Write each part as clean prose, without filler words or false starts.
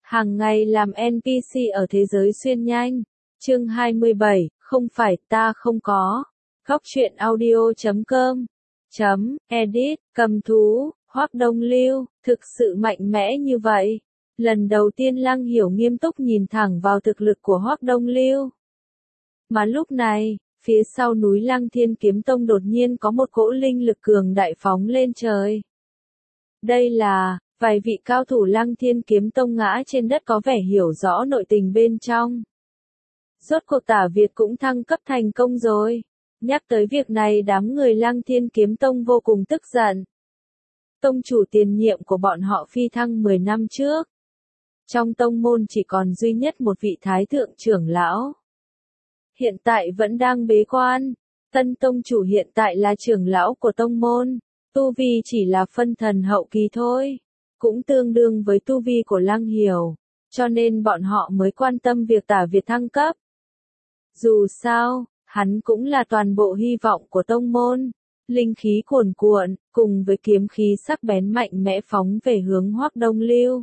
Hàng ngày làm NPC ở thế giới xuyên nhanh. Chương 27, không phải ta không có. Góc truyện audio.com edit, cầm thú, Hoắc Đông Lưu, thực sự mạnh mẽ như vậy. Lần đầu tiên Lăng Hiểu nghiêm túc nhìn thẳng vào thực lực của Hoắc Đông Lưu. Mà lúc này, phía sau núi Lăng Thiên Kiếm Tông đột nhiên có một cỗ linh lực cường đại phóng lên trời. Đây là, vài vị cao thủ Lăng Thiên Kiếm Tông ngã trên đất có vẻ hiểu rõ nội tình bên trong. Rốt cuộc Tả Việt cũng thăng cấp thành công rồi. Nhắc tới việc này đám người Lăng Thiên Kiếm Tông vô cùng tức giận. Tông chủ tiền nhiệm của bọn họ phi thăng 10 năm trước. Trong tông môn chỉ còn duy nhất một vị thái thượng trưởng lão. Hiện tại vẫn đang bế quan. Tân tông chủ hiện tại là trưởng lão của tông môn. Tu vi chỉ là phân thần hậu kỳ thôi. Cũng tương đương với tu vi của Lăng Hiểu. Cho nên bọn họ mới quan tâm việc Tả Việt thăng cấp. Dù sao, hắn cũng là toàn bộ hy vọng của tông môn. Linh khí cuồn cuộn, cùng với kiếm khí sắc bén mạnh mẽ phóng về hướng Hoắc Đông Lưu.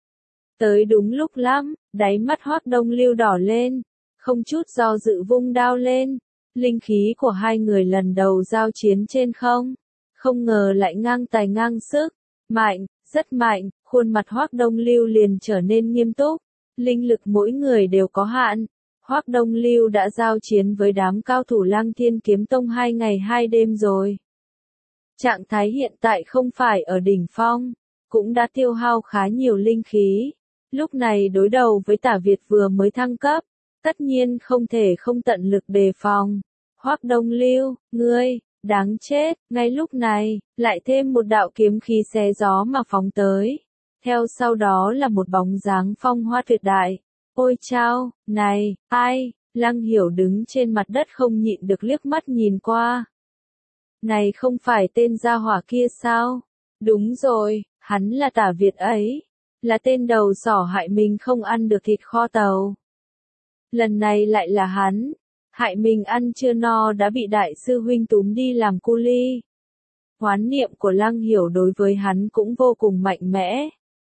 Tới đúng lúc lắm, đáy mắt Hoắc Đông Lưu đỏ lên, không chút do dự vung đao lên. Linh khí của hai người lần đầu giao chiến trên không. Không ngờ lại ngang tài ngang sức, mạnh, rất mạnh, khuôn mặt Hoắc Đông Lưu liền trở nên nghiêm túc. Linh lực mỗi người đều có hạn. Hoắc Đông Lưu đã giao chiến với đám cao thủ Lăng Thiên Kiếm Tông 2 ngày 2 đêm rồi. Trạng thái hiện tại không phải ở đỉnh phong, cũng đã tiêu hao khá nhiều linh khí. Lúc này đối đầu với Tả Việt vừa mới thăng cấp, tất nhiên không thể không tận lực đề phòng. Hoắc Đông Lưu, ngươi, đáng chết, ngay lúc này, lại thêm một đạo kiếm khí xé gió mà phóng tới. Theo sau đó là một bóng dáng phong hoa tuyệt đại. Ôi chao, này, ai, Lăng Hiểu đứng trên mặt đất không nhịn được liếc mắt nhìn qua. Này không phải tên gia hỏa kia sao? Đúng rồi, hắn là Tả Việt ấy. Là tên đầu sỏ hại mình không ăn được thịt kho tàu. Lần này lại là hắn. Hại mình ăn chưa no đã bị đại sư huynh túm đi làm cu ly. Hoán niệm của Lăng Hiểu đối với hắn cũng vô cùng mạnh mẽ.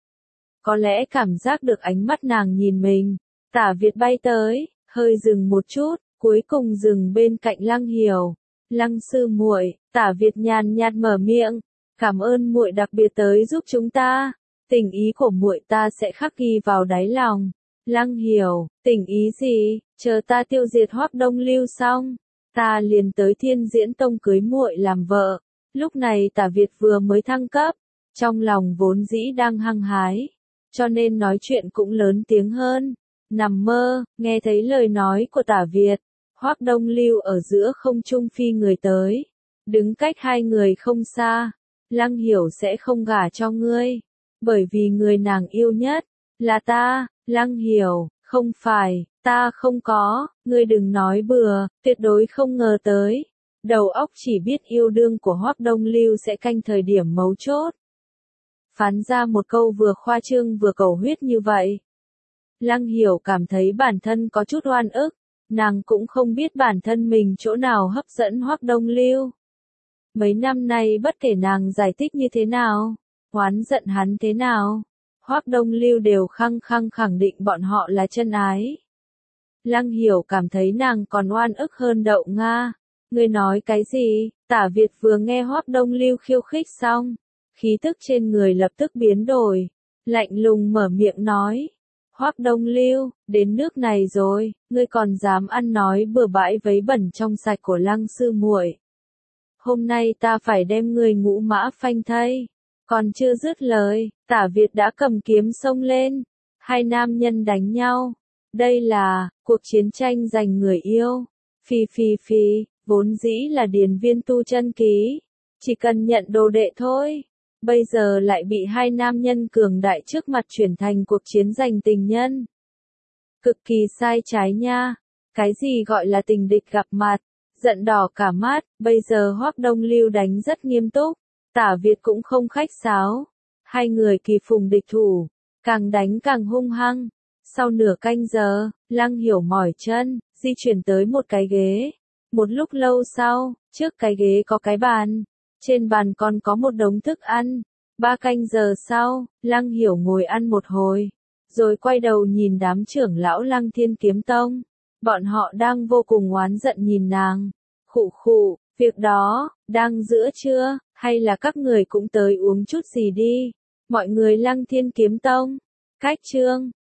Có lẽ cảm giác được ánh mắt nàng nhìn mình. Tả Việt bay tới, hơi dừng một chút, cuối cùng dừng bên cạnh Lăng Hiểu. Lăng sư muội, Tả Việt nhàn nhạt mở miệng, cảm ơn muội đặc biệt tới giúp chúng ta. Tình ý của muội ta sẽ khắc ghi vào đáy lòng. Lăng Hiểu, tình ý gì? Chờ ta tiêu diệt Hoắc Đông Lưu xong, ta liền tới Thiên Diễn Tông cưới muội làm vợ. Lúc này Tả Việt vừa mới thăng cấp, trong lòng vốn dĩ đang hăng hái, cho nên nói chuyện cũng lớn tiếng hơn. Nằm mơ, nghe thấy lời nói của Tả Việt, Hoắc Đông Lưu ở giữa không trung phi người tới, đứng cách hai người không xa. Lăng Hiểu sẽ không gả cho ngươi, bởi vì người nàng yêu nhất là ta. Lăng Hiểu, không phải, ta không có, ngươi đừng nói bừa, tuyệt đối không ngờ tới. Đầu óc chỉ biết yêu đương của Hoắc Đông Lưu sẽ canh thời điểm mấu chốt. Phán ra một câu vừa khoa trương vừa cầu huyết như vậy. Lăng Hiểu cảm thấy bản thân có chút oan ức, nàng cũng không biết bản thân mình chỗ nào hấp dẫn Hoắc Đông Lưu. Mấy năm nay bất kể nàng giải thích như thế nào, oán giận hắn thế nào, Hoắc Đông Lưu đều khăng khăng khẳng định bọn họ là chân ái. Lăng Hiểu cảm thấy nàng còn oan ức hơn Đậu Nga. Ngươi nói cái gì? Tả Việt vừa nghe Hoắc Đông Lưu khiêu khích xong, khí tức trên người lập tức biến đổi, lạnh lùng mở miệng nói. Hoắc Đông Lưu, đến nước này rồi, ngươi còn dám ăn nói bừa bãi vấy bẩn trong sạch của Lăng sư muội. Hôm nay ta phải đem ngươi ngũ mã phanh thây. Còn chưa dứt lời, Tả Việt đã cầm kiếm xông lên. Hai nam nhân đánh nhau. Đây là cuộc chiến tranh giành người yêu. Phi, vốn dĩ là điền viên tu chân ký. Chỉ cần nhận đồ đệ thôi. Bây giờ lại bị hai nam nhân cường đại trước mặt chuyển thành cuộc chiến giành tình nhân. Cực kỳ sai trái nha. Cái gì gọi là tình địch gặp mặt, giận đỏ cả mắt. Bây giờ Hoắc Đông Lưu đánh rất nghiêm túc. Tả Việt cũng không khách sáo. Hai người kỳ phùng địch thủ, càng đánh càng hung hăng. Sau nửa canh giờ, Lăng Hiểu mỏi chân, di chuyển tới một cái ghế. Một lúc lâu sau, trước cái ghế có cái bàn. Trên bàn còn có một đống thức ăn. 3 canh giờ sau, Lăng Hiểu ngồi ăn một hồi. rồi quay đầu nhìn đám trưởng lão Lăng Thiên Kiếm Tông. Bọn họ đang vô cùng oán giận nhìn nàng. Khụ khụ, việc đó, đang giữa trưa, hay là các người cũng tới uống chút gì đi. Mọi người Lăng Thiên Kiếm Tông. Cách chương